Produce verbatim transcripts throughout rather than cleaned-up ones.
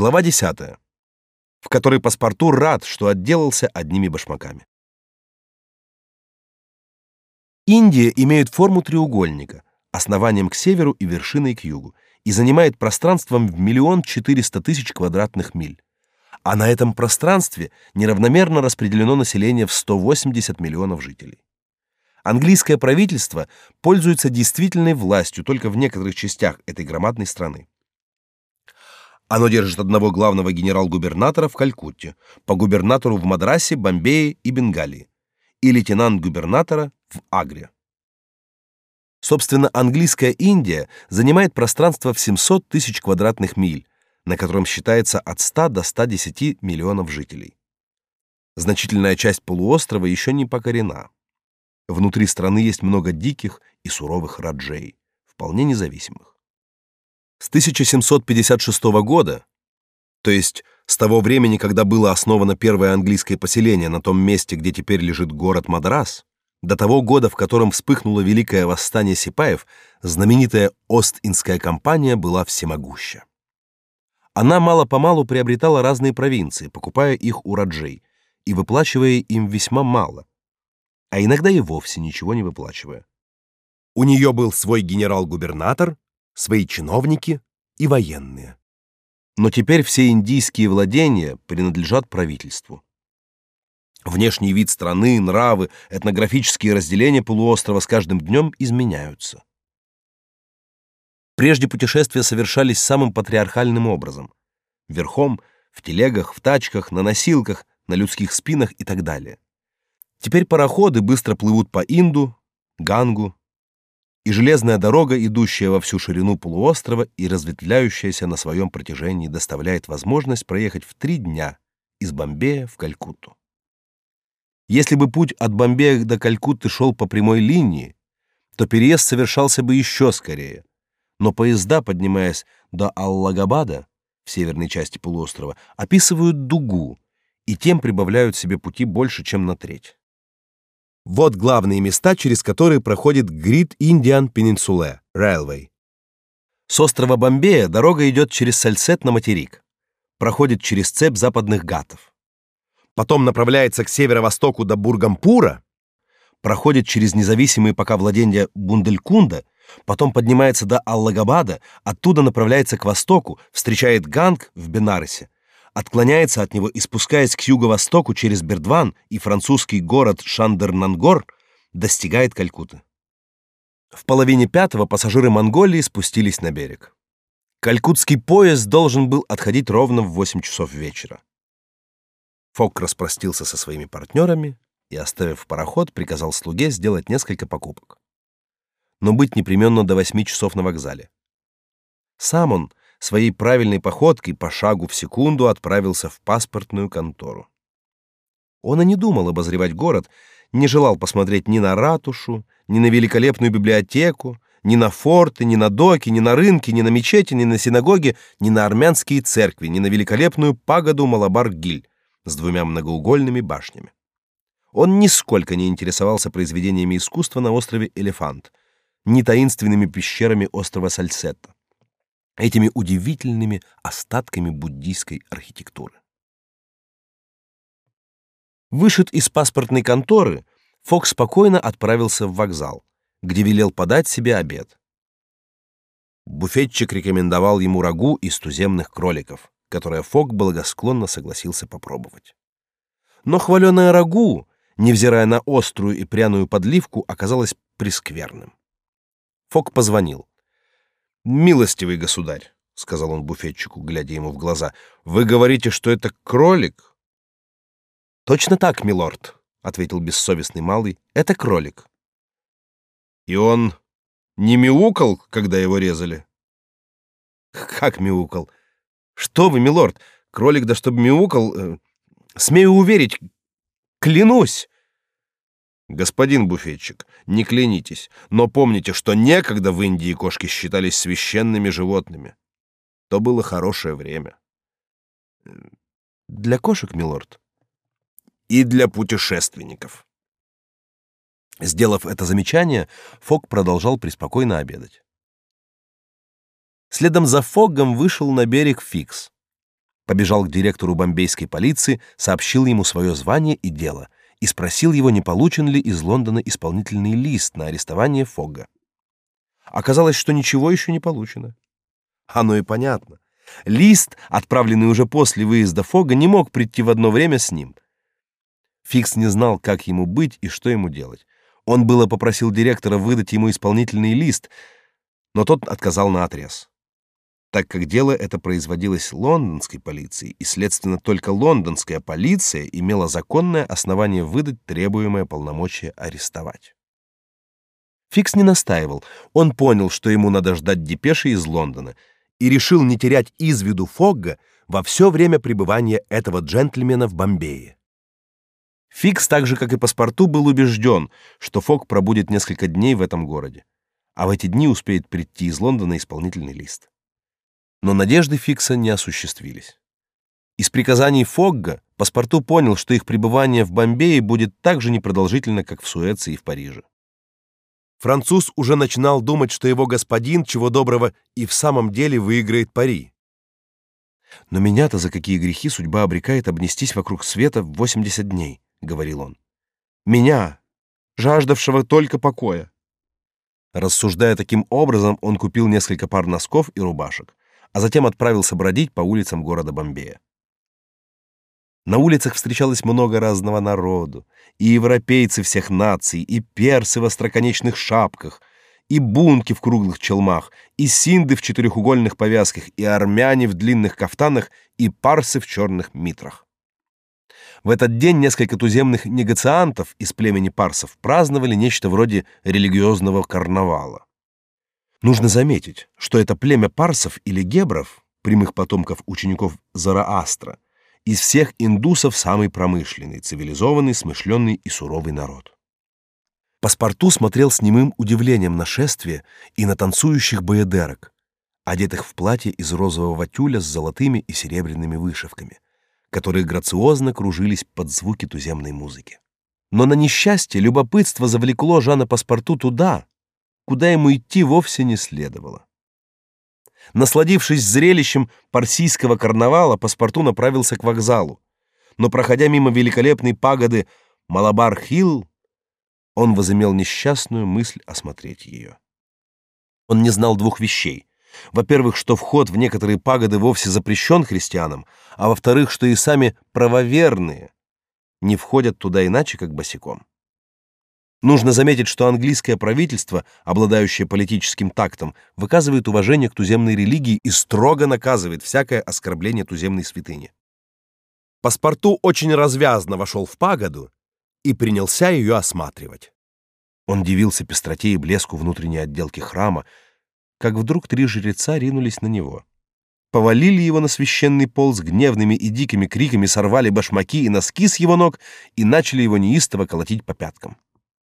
Глава десятая, в которой паспорту рад, что отделался одними башмаками. Индия имеет форму треугольника, основанием к северу и вершиной к югу, и занимает пространством в миллион четыреста тысяч квадратных миль. А на этом пространстве неравномерно распределено население в сто восемьдесят миллионов жителей. Английское правительство пользуется действительной властью только в некоторых частях этой громадной страны. Оно держит одного главного генерал-губернатора в Калькутте, по губернатору в Мадрасе, Бомбее и Бенгалии, и лейтенант-губернатора в Агре. Собственно, английская Индия занимает пространство в семьсот тысяч квадратных миль, на котором считается от ста до ста десяти миллионов жителей. Значительная часть полуострова еще не покорена. Внутри страны есть много диких и суровых раджей, вполне независимых. С тысяча семьсот пятьдесят шестого года, то есть с того времени, когда было основано первое английское поселение на том месте, где теперь лежит город Мадрас, до того года, в котором вспыхнуло великое восстание сипаев, знаменитая Ост-Индская компания была всемогуща. Она мало-помалу приобретала разные провинции, покупая их у раджей и выплачивая им весьма мало, а иногда и вовсе ничего не выплачивая. У нее был свой генерал-губернатор, свои чиновники и военные. Но теперь все индийские владения принадлежат правительству. Внешний вид страны, нравы, этнографические разделения полуострова с каждым днем изменяются. Прежде путешествия совершались самым патриархальным образом: верхом, в телегах, в тачках, на носилках, на людских спинах и так далее. Теперь пароходы быстро плывут по Инду, Гангу, и железная дорога, идущая во всю ширину полуострова и разветвляющаяся на своем протяжении, доставляет возможность проехать в три дня из Бомбея в Калькутту. Если бы путь от Бомбея до Калькутты шел по прямой линии, то переезд совершался бы еще скорее. Но поезда, поднимаясь до Аллагабада, в северной части полуострова, описывают дугу и тем прибавляют себе пути больше, чем на треть. Вот главные места, через которые проходит Great Indian Peninsula Railway. С острова Бомбея дорога идет через Сальсет на материк, проходит через цепь западных Гатов, потом направляется к северо-востоку до Бургампура, проходит через независимые пока владения Бунделькунда, потом поднимается до Аллагабада, оттуда направляется к востоку, встречает Ганг в Бенаресе, отклоняется от него и, спускаясь к юго-востоку через Бердван и французский город Шандернангор, достигает Калькутты. В половине пятого пассажиры Монголии спустились на берег. Калькуттский поезд должен был отходить ровно в восемь часов вечера. Фок распростился со своими партнерами и, оставив пароход, приказал слуге сделать несколько покупок, но быть непременно до восьми часов на вокзале. Сам он своей правильной походкой по шагу в секунду отправился в паспортную контору. Он и не думал обозревать город, не желал посмотреть ни на ратушу, ни на великолепную библиотеку, ни на форты, ни на доки, ни на рынки, ни на мечети, ни на синагоги, ни на армянские церкви, ни на великолепную пагоду Малабар-Гиль с двумя многоугольными башнями. Он нисколько не интересовался произведениями искусства на острове Элефант, ни таинственными пещерами острова Сальсетта, этими удивительными остатками буддийской архитектуры. Вышед из паспортной конторы, Фок спокойно отправился в вокзал, где велел подать себе обед. Буфетчик рекомендовал ему рагу из туземных кроликов, которое Фок благосклонно согласился попробовать. Но хваленое рагу, невзирая на острую и пряную подливку, оказалось прескверным. Фок позвонил. «Милостивый государь», — сказал он буфетчику, глядя ему в глаза, — «вы говорите, что это кролик?» «Точно так, милорд», — ответил бессовестный малый, — «это кролик». «И он не мяукал, когда его резали?» «Как мяукал? Что вы, милорд, кролик, да чтоб мяукал, э, смею уверить, клянусь!» «Господин буфетчик, не клянитесь, но помните, что некогда в Индии кошки считались священными животными. То было хорошее время». «Для кошек, милорд?» «И для путешественников». Сделав это замечание, Фок продолжал преспокойно обедать. Следом за Фогом вышел на берег Фикс. Побежал к директору бомбейской полиции, сообщил ему свое звание и дело и спросил его, не получен ли из Лондона исполнительный лист на арестование Фогга. Оказалось, что ничего еще не получено. Оно и понятно. Лист, отправленный уже после выезда Фогга, не мог прийти в одно время с ним. Фикс не знал, как ему быть и что ему делать. Он было попросил директора выдать ему исполнительный лист, но тот отказал наотрез. Так как дело это производилось лондонской полицией, и, следственно, только лондонская полиция имела законное основание выдать требуемое полномочие арестовать. Фикс не настаивал. Он понял, что ему надо ждать депеши из Лондона, и решил не терять из виду Фогга во все время пребывания этого джентльмена в Бомбее. Фикс, так же как и паспорту, был убежден, что Фогг пробудет несколько дней в этом городе, а в эти дни успеет прийти из Лондона исполнительный лист. Но надежды Фикса не осуществились. Из приказаний Фогга паспорту понял, что их пребывание в Бомбее будет так же непродолжительно, как в Суэце и в Париже. Француз уже начинал думать, что его господин, чего доброго, и в самом деле выиграет пари. «Но меня-то за какие грехи судьба обрекает обнестись вокруг света в восемьдесят дней», — говорил он. «Меня, жаждавшего только покоя». Рассуждая таким образом, он купил несколько пар носков и рубашек, а затем отправился бродить по улицам города Бомбея. На улицах встречалось много разного народу, и европейцы всех наций, и персы в остроконечных шапках, и бунки в круглых челмах, и синды в четырехугольных повязках, и армяне в длинных кафтанах, и парсы в черных митрах. В этот день несколько туземных негациантов из племени парсов праздновали нечто вроде религиозного карнавала. Нужно заметить, что это племя парсов или гебров, прямых потомков учеников Зороастра, из всех индусов самый промышленный, цивилизованный, смышленый и суровый народ. Паспорту смотрел с немым удивлением на шествие и на танцующих боядерок, одетых в платье из розового тюля с золотыми и серебряными вышивками, которые грациозно кружились под звуки туземной музыки. Но на несчастье любопытство завлекло Жана Паспорту туда, куда ему идти вовсе не следовало. Насладившись зрелищем парсийского карнавала, Паспорту направился к вокзалу, но, проходя мимо великолепной пагоды Малабар-Хилл, он возымел несчастную мысль осмотреть ее. Он не знал двух вещей. Во-первых, что вход в некоторые пагоды вовсе запрещен христианам, а во-вторых, что и сами правоверные не входят туда иначе, как босиком. Нужно заметить, что английское правительство, обладающее политическим тактом, выказывает уважение к туземной религии и строго наказывает всякое оскорбление туземной святыни. Паспорту очень развязно вошел в пагоду и принялся ее осматривать. Он дивился пестроте и блеску внутренней отделки храма, как вдруг три жреца ринулись на него. Повалили его на священный пол с гневными и дикими криками, сорвали башмаки и носки с его ног и начали его неистово колотить по пяткам.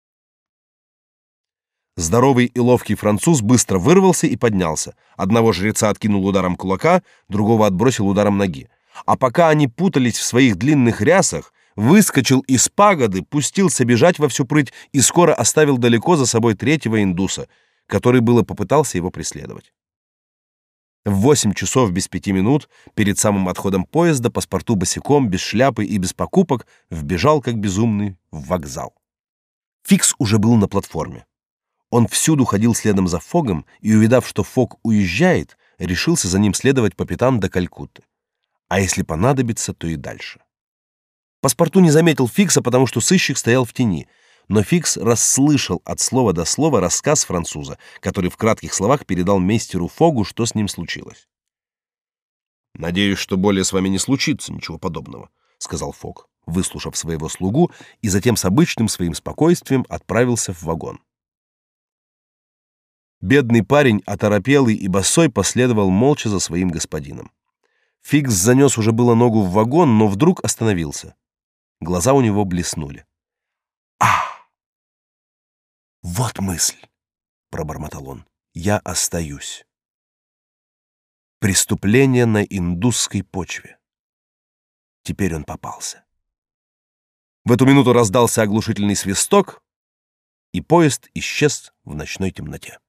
Здоровый и ловкий француз быстро вырвался и поднялся. Одного жреца откинул ударом кулака, другого отбросил ударом ноги. А пока они путались в своих длинных рясах, выскочил из пагоды, пустился бежать во всю прыть и скоро оставил далеко за собой третьего индуса, который было попытался его преследовать. В восемь часов без пяти минут, перед самым отходом поезда, Паспорту босиком, без шляпы и без покупок, вбежал, как безумный, в вокзал. Фикс уже был на платформе. Он всюду ходил следом за Фогом и, увидав, что Фог уезжает, решился за ним следовать по пятам до Калькутты. А если понадобится, то и дальше. Паспорту не заметил Фикса, потому что сыщик стоял в тени, но Фикс расслышал от слова до слова рассказ француза, который в кратких словах передал мейстеру Фогу, что с ним случилось. «Надеюсь, что более с вами не случится ничего подобного», — сказал Фог, выслушав своего слугу, и затем с обычным своим спокойствием отправился в вагон. Бедный парень, оторопелый и босой, последовал молча за своим господином. Фикс занес уже было ногу в вагон, но вдруг остановился. Глаза у него блеснули. «А! Вот мысль!» — пробормотал он. «Я остаюсь. Преступление на индусской почве». Теперь он попался. В эту минуту раздался оглушительный свисток, и поезд исчез в ночной темноте.